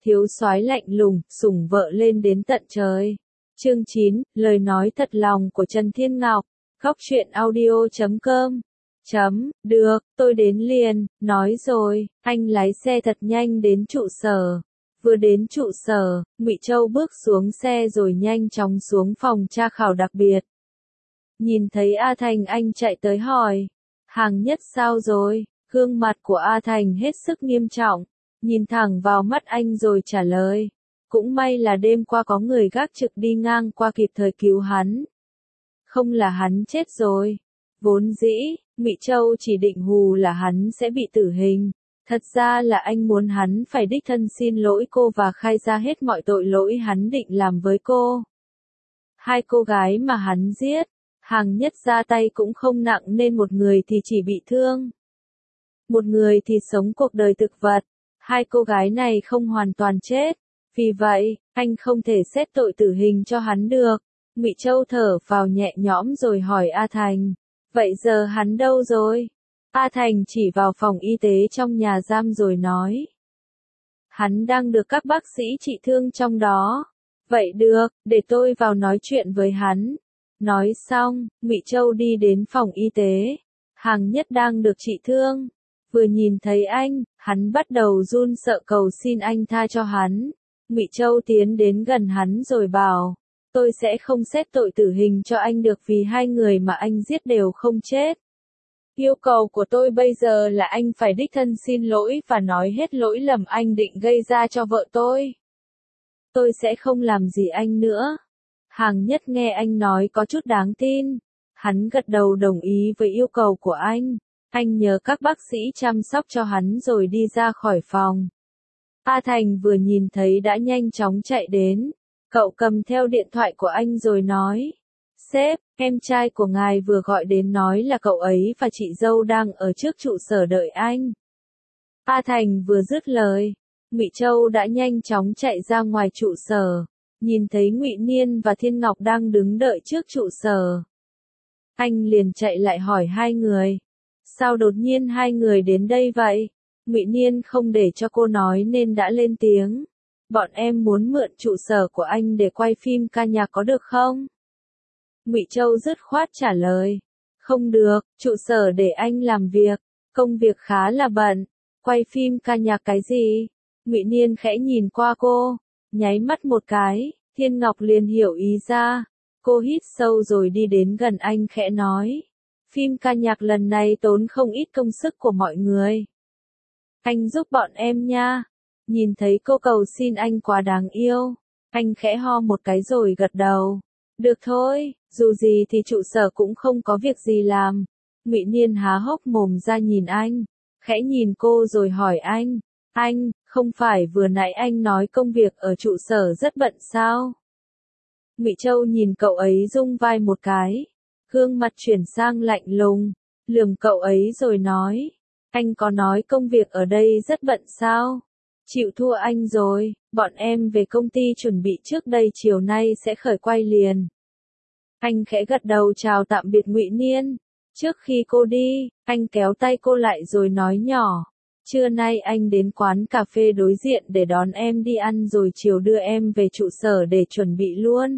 thiếu soái lạnh lùng, sủng vợ lên đến tận trời. Chương 9, lời nói thật lòng của Trần Thiên Ngọc. Góc truyện audio.com. Được, tôi đến liền, nói rồi, anh lái xe thật nhanh đến trụ sở. Vừa đến trụ sở, Ngụy Châu bước xuống xe rồi nhanh chóng xuống phòng tra khảo đặc biệt. Nhìn thấy A Thành anh chạy tới hỏi, Hàng Nhất sao rồi? Gương mặt của A Thành hết sức nghiêm trọng, nhìn thẳng vào mắt anh rồi trả lời. Cũng may là đêm qua có người gác trực đi ngang qua kịp thời cứu hắn. Không là hắn chết rồi. Vốn dĩ, Ngụy Châu chỉ định hù là hắn sẽ bị tử hình. Thật ra là anh muốn hắn phải đích thân xin lỗi cô và khai ra hết mọi tội lỗi hắn định làm với cô. Hai cô gái mà hắn giết, Hàng Nhất ra tay cũng không nặng nên một người thì chỉ bị thương. Một người thì sống cuộc đời thực vật, hai cô gái này không hoàn toàn chết. Vì vậy, anh không thể xét tội tử hình cho hắn được. Ngụy Châu thở vào nhẹ nhõm rồi hỏi A Thành, vậy giờ hắn đâu rồi? A Thành chỉ vào phòng y tế trong nhà giam rồi nói. Hắn đang được các bác sĩ trị thương trong đó. Vậy được, để tôi vào nói chuyện với hắn. Nói xong, Ngụy Châu đi đến phòng y tế. Hàng Nhất đang được trị thương. Vừa nhìn thấy anh, hắn bắt đầu run sợ cầu xin anh tha cho hắn. Ngụy Châu tiến đến gần hắn rồi bảo, tôi sẽ không xét tội tử hình cho anh được vì hai người mà anh giết đều không chết. Yêu cầu của tôi bây giờ là anh phải đích thân xin lỗi và nói hết lỗi lầm anh định gây ra cho vợ tôi. Tôi sẽ không làm gì anh nữa. Hàng Nhất nghe anh nói có chút đáng tin. Hắn gật đầu đồng ý với yêu cầu của anh. Anh nhờ các bác sĩ chăm sóc cho hắn rồi đi ra khỏi phòng. A Thành vừa nhìn thấy đã nhanh chóng chạy đến. Cậu cầm theo điện thoại của anh rồi nói. Sếp, em trai của ngài vừa gọi đến nói là cậu ấy và chị dâu đang ở trước trụ sở đợi anh. A Thành vừa dứt lời, Ngụy Châu đã nhanh chóng chạy ra ngoài trụ sở. Nhìn thấy Ngụy Niên và Thiên Ngọc đang đứng đợi trước trụ sở. Anh liền chạy lại hỏi hai người. Sao đột nhiên hai người đến đây vậy? Ngụy Niên không để cho cô nói nên đã lên tiếng. Bọn em muốn mượn trụ sở của anh để quay phim ca nhạc có được không? Ngụy Châu dứt khoát trả lời. Không được, trụ sở để anh làm việc. Công việc khá là bận. Quay phim ca nhạc cái gì? Ngụy Niên khẽ nhìn qua cô. Nháy mắt một cái, Thiên Ngọc liền hiểu ý ra. Cô hít sâu rồi đi đến gần anh khẽ nói. Phim ca nhạc lần này tốn không ít công sức của mọi người. Anh giúp bọn em nha. Nhìn thấy cô cầu xin anh quá đáng yêu. Anh khẽ ho một cái rồi gật đầu. Được thôi, dù gì thì trụ sở cũng không có việc gì làm. Ngụy Niên há hốc mồm ra nhìn anh. Khẽ nhìn cô rồi hỏi anh, không phải vừa nãy anh nói công việc ở trụ sở rất bận sao? Ngụy Châu nhìn cậu ấy rung vai một cái. Gương mặt chuyển sang lạnh lùng. Lườm cậu ấy rồi nói. Anh có nói công việc ở đây rất bận sao? Chịu thua anh rồi, bọn em về công ty chuẩn bị trước đây chiều nay sẽ khởi quay liền. Anh khẽ gật đầu chào tạm biệt Ngụy Niên. Trước khi cô đi, anh kéo tay cô lại rồi nói nhỏ. Trưa nay anh đến quán cà phê đối diện để đón em đi ăn rồi chiều đưa em về trụ sở để chuẩn bị luôn.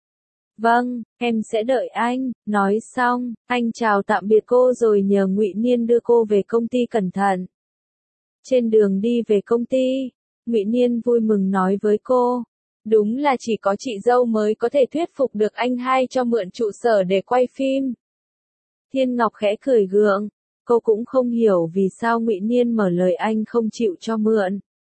Vâng, em sẽ đợi anh. Nói xong, anh chào tạm biệt cô rồi nhờ Ngụy Niên đưa cô về công ty cẩn thận. Trên đường đi về công ty, Ngụy Niên vui mừng nói với cô. Đúng là chỉ có chị dâu mới có thể thuyết phục được anh hai cho mượn trụ sở để quay phim. Thiên Ngọc khẽ cười gượng. Cô cũng không hiểu vì sao Ngụy Niên mở lời anh không chịu cho mượn.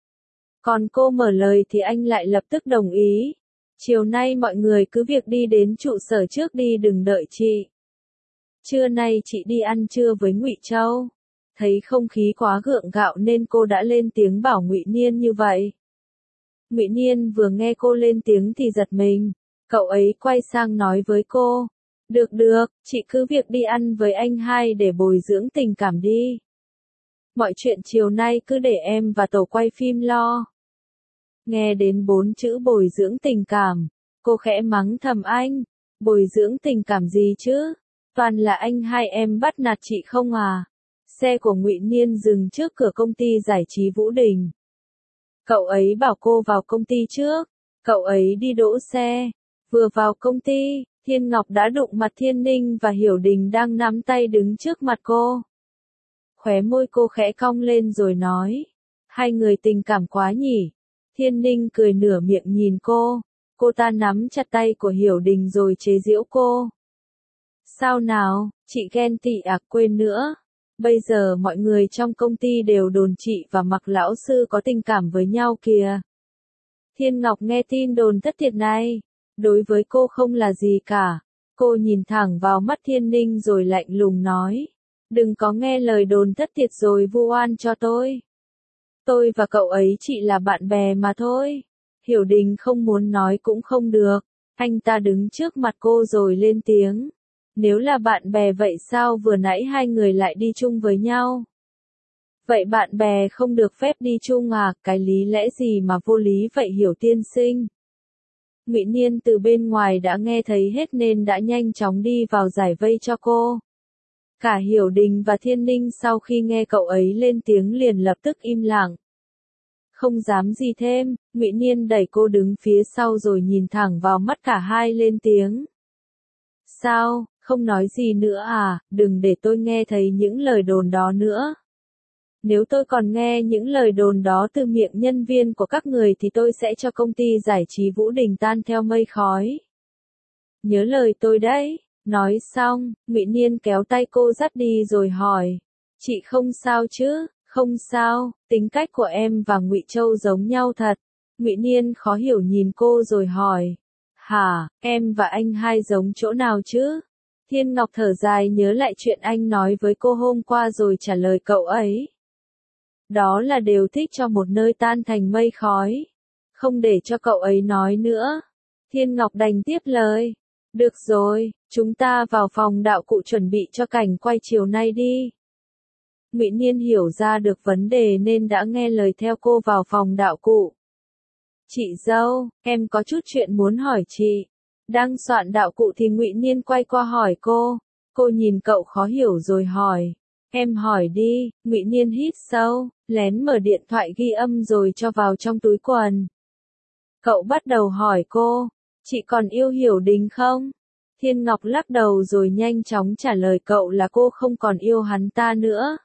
Còn cô mở lời thì anh lại lập tức đồng ý. Chiều nay mọi người cứ việc đi đến trụ sở trước đi đừng đợi chị. Trưa nay chị đi ăn trưa với Ngụy Châu. Thấy không khí quá gượng gạo nên cô đã lên tiếng bảo Ngụy Niên như vậy. Ngụy Niên vừa nghe cô lên tiếng thì giật mình. Cậu ấy quay sang nói với cô. Được, chị cứ việc đi ăn với anh hai để bồi dưỡng tình cảm đi. Mọi chuyện chiều nay cứ để em và tổ quay phim lo. Nghe đến 4 chữ bồi dưỡng tình cảm, cô khẽ mắng thầm anh. Bồi dưỡng tình cảm gì chứ? Toàn là anh hai em bắt nạt chị không à? Xe của Ngụy Niên dừng trước cửa công ty giải trí Vũ Đình. Cậu ấy bảo cô vào công ty trước. Cậu ấy đi đỗ xe. Vừa vào công ty, Thiên Ngọc đã đụng mặt Thiên Ninh và Hiểu Đình đang nắm tay đứng trước mặt cô. Khóe môi cô khẽ cong lên rồi nói. Hai người tình cảm quá nhỉ. Thiên Ninh cười nửa miệng nhìn cô. Cô ta nắm chặt tay của Hiểu Đình rồi chế giễu cô. Sao nào, chị ghen tị à, quên nữa. Bây giờ mọi người trong công ty đều đồn chị và Mặc lão sư có tình cảm với nhau kìa. Thiên Ngọc nghe tin đồn thất thiệt này. Đối với cô không là gì cả. Cô nhìn thẳng vào mắt Thiên Ninh rồi lạnh lùng nói. Đừng có nghe lời đồn thất thiệt rồi vu oan cho tôi. Tôi và cậu ấy chỉ là bạn bè mà thôi. Hiểu Đình không muốn nói cũng không được. Anh ta đứng trước mặt cô rồi lên tiếng. Nếu là bạn bè vậy sao vừa nãy hai người lại đi chung với nhau? Vậy bạn bè không được phép đi chung à, cái lý lẽ gì mà vô lý vậy Hiểu tiên sinh? Ngụy Niên từ bên ngoài đã nghe thấy hết nên đã nhanh chóng đi vào giải vây cho cô. Cả Hiểu Đình và Thiên Ninh sau khi nghe cậu ấy lên tiếng liền lập tức im lặng. Không dám gì thêm, Ngụy Niên đẩy cô đứng phía sau rồi nhìn thẳng vào mắt cả hai lên tiếng. Sao, không nói gì nữa à, đừng để tôi nghe thấy những lời đồn đó nữa. Nếu tôi còn nghe những lời đồn đó từ miệng nhân viên của các người thì tôi sẽ cho công ty giải trí Vũ Đình tan theo mây khói. Nhớ lời tôi đấy. Nói xong, Ngụy Niên kéo tay cô dắt đi rồi hỏi. Chị không sao chứ? Không sao, tính cách của em và Ngụy Châu giống nhau thật. Ngụy Niên khó hiểu nhìn cô rồi hỏi. Hả, em và anh hai giống chỗ nào chứ? Thiên Ngọc thở dài nhớ lại chuyện anh nói với cô hôm qua rồi trả lời cậu ấy. Đó là đều thích cho một nơi tan thành mây khói. Không để cho cậu ấy nói nữa. Thiên Ngọc đành tiếp lời. Được rồi, chúng ta vào phòng đạo cụ chuẩn bị cho cảnh quay chiều nay đi. Ngụy Niên hiểu ra được vấn đề nên đã nghe lời theo cô vào phòng đạo cụ. Chị dâu, em có chút chuyện muốn hỏi chị. Đang soạn đạo cụ thì Ngụy Niên quay qua hỏi cô. Cô nhìn cậu khó hiểu rồi hỏi. Em hỏi đi. Ngụy Niên hít sâu, lén mở điện thoại ghi âm rồi cho vào trong túi quần. Cậu bắt đầu hỏi cô. Chị còn yêu Hiểu Đình không? Thiên Ngọc lắc đầu rồi nhanh chóng trả lời cậu là cô không còn yêu hắn ta nữa.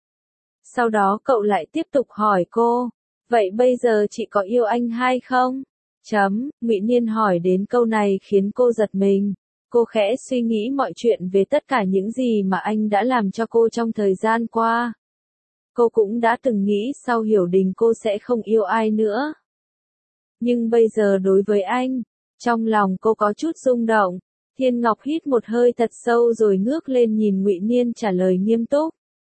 Sau đó cậu lại tiếp tục hỏi cô. Vậy bây giờ chị có yêu anh hai không? Ngụy Niên hỏi đến câu này khiến cô giật mình. Cô khẽ suy nghĩ mọi chuyện về tất cả những gì mà anh đã làm cho cô trong thời gian qua. Cô cũng đã từng nghĩ sau Hiểu Đình cô sẽ không yêu ai nữa. Nhưng bây giờ đối với anh, trong lòng cô có chút rung động. Thiên Ngọc hít một hơi thật sâu rồi ngước lên nhìn Ngụy Niên trả lời nghiêm túc.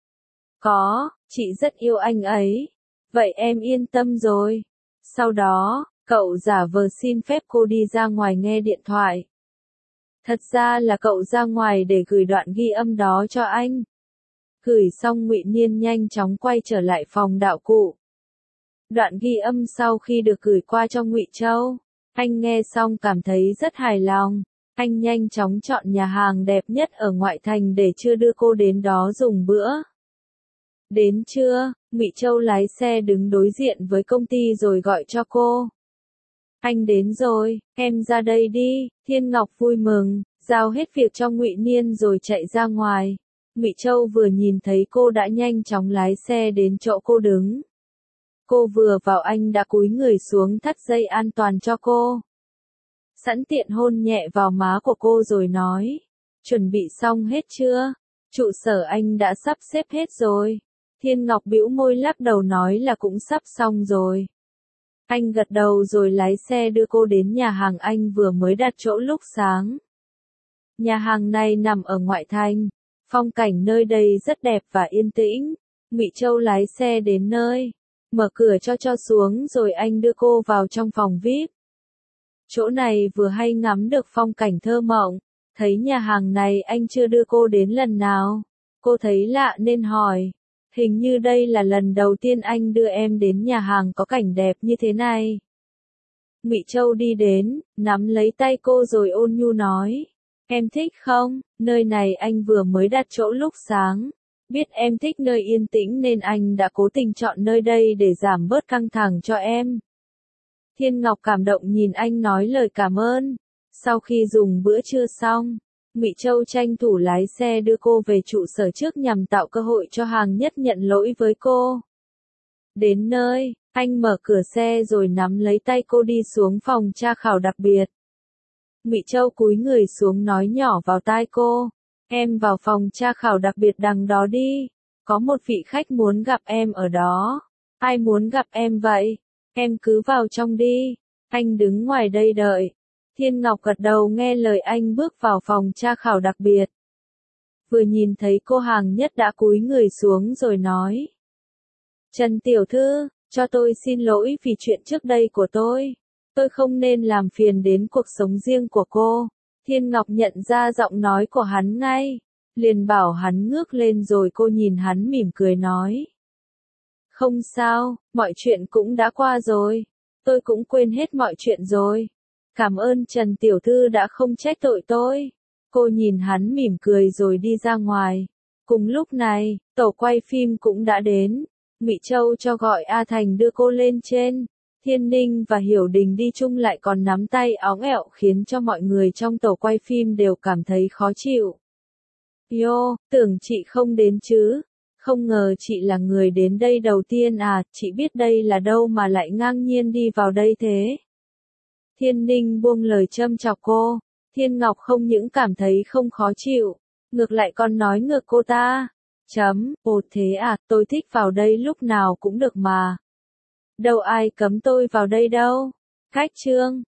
Có, chị rất yêu anh ấy. Vậy em yên tâm rồi. Sau đó, cậu giả vờ xin phép cô đi ra ngoài nghe điện thoại. Thật ra là cậu ra ngoài để gửi đoạn ghi âm đó cho anh. Gửi xong Ngụy Niên nhanh chóng quay trở lại phòng đạo cụ. Đoạn ghi âm sau khi được gửi qua cho Ngụy Châu, anh nghe xong cảm thấy rất hài lòng. Anh nhanh chóng chọn nhà hàng đẹp nhất ở ngoại thành để chưa đưa cô đến đó dùng bữa. Đến trưa, Ngụy Châu lái xe đứng đối diện với công ty rồi gọi cho cô. Anh đến rồi, em ra đây đi. Thiên Ngọc vui mừng, giao hết việc cho Ngụy Niên rồi chạy ra ngoài. Ngụy Châu vừa nhìn thấy cô đã nhanh chóng lái xe đến chỗ cô đứng. Cô vừa vào anh đã cúi người xuống thắt dây an toàn cho cô. Sẵn tiện hôn nhẹ vào má của cô rồi nói. Chuẩn bị xong hết chưa? Trụ sở anh đã sắp xếp hết rồi. Thiên Ngọc bĩu môi lắc đầu nói là cũng sắp xong rồi. Anh gật đầu rồi lái xe đưa cô đến nhà hàng anh vừa mới đặt chỗ lúc sáng. Nhà hàng này nằm ở ngoại thành. Phong cảnh nơi đây rất đẹp và yên tĩnh. Ngụy Châu lái xe đến nơi. Mở cửa cho xuống rồi anh đưa cô vào trong phòng VIP. Chỗ này vừa hay ngắm được phong cảnh thơ mộng. Thấy nhà hàng này anh chưa đưa cô đến lần nào. Cô thấy lạ nên hỏi. Hình như đây là lần đầu tiên anh đưa em đến nhà hàng có cảnh đẹp như thế này. Ngụy Châu đi đến, nắm lấy tay cô rồi ôn nhu nói. Em thích không? Nơi này anh vừa mới đặt chỗ lúc sáng. Biết em thích nơi yên tĩnh nên anh đã cố tình chọn nơi đây để giảm bớt căng thẳng cho em. Thiên Ngọc cảm động nhìn anh nói lời cảm ơn. Sau khi dùng bữa trưa xong, Ngụy Châu tranh thủ lái xe đưa cô về trụ sở trước nhằm tạo cơ hội cho Hàng Nhất nhận lỗi với cô. Đến nơi, anh mở cửa xe rồi nắm lấy tay cô đi xuống phòng tra khảo đặc biệt. Ngụy Châu cúi người xuống nói nhỏ vào tai cô, em vào phòng tra khảo đặc biệt đằng đó đi, có một vị khách muốn gặp em ở đó. Ai muốn gặp em vậy? Em cứ vào trong đi, anh đứng ngoài đây đợi. Thiên Ngọc gật đầu nghe lời anh bước vào phòng tra khảo đặc biệt. Vừa nhìn thấy cô Hàng Nhất đã cúi người xuống rồi nói. Trần tiểu thư, cho tôi xin lỗi vì chuyện trước đây của tôi. Tôi không nên làm phiền đến cuộc sống riêng của cô. Thiên Ngọc nhận ra giọng nói của hắn ngay, liền bảo hắn ngước lên rồi cô nhìn hắn mỉm cười nói. Không sao, mọi chuyện cũng đã qua rồi. Tôi cũng quên hết mọi chuyện rồi. Cảm ơn Trần tiểu thư đã không trách tội tôi. Cô nhìn hắn mỉm cười rồi đi ra ngoài. Cùng lúc này, tổ quay phim cũng đã đến. Ngụy Châu cho gọi A Thành đưa cô lên trên. Thiên Ninh và Hiểu Đình đi chung lại còn nắm tay óng ẹo khiến cho mọi người trong tổ quay phim đều cảm thấy khó chịu. Yo, tưởng chị không đến chứ. Không ngờ chị là người đến đây đầu tiên à, chị biết đây là đâu mà lại ngang nhiên đi vào đây thế. Thiên Ninh buông lời châm chọc cô. Thiên Ngọc không những cảm thấy không khó chịu, ngược lại còn nói ngược cô ta. Ồ thế à, tôi thích vào đây lúc nào cũng được mà. Đâu ai cấm tôi vào đây đâu. Khách trương.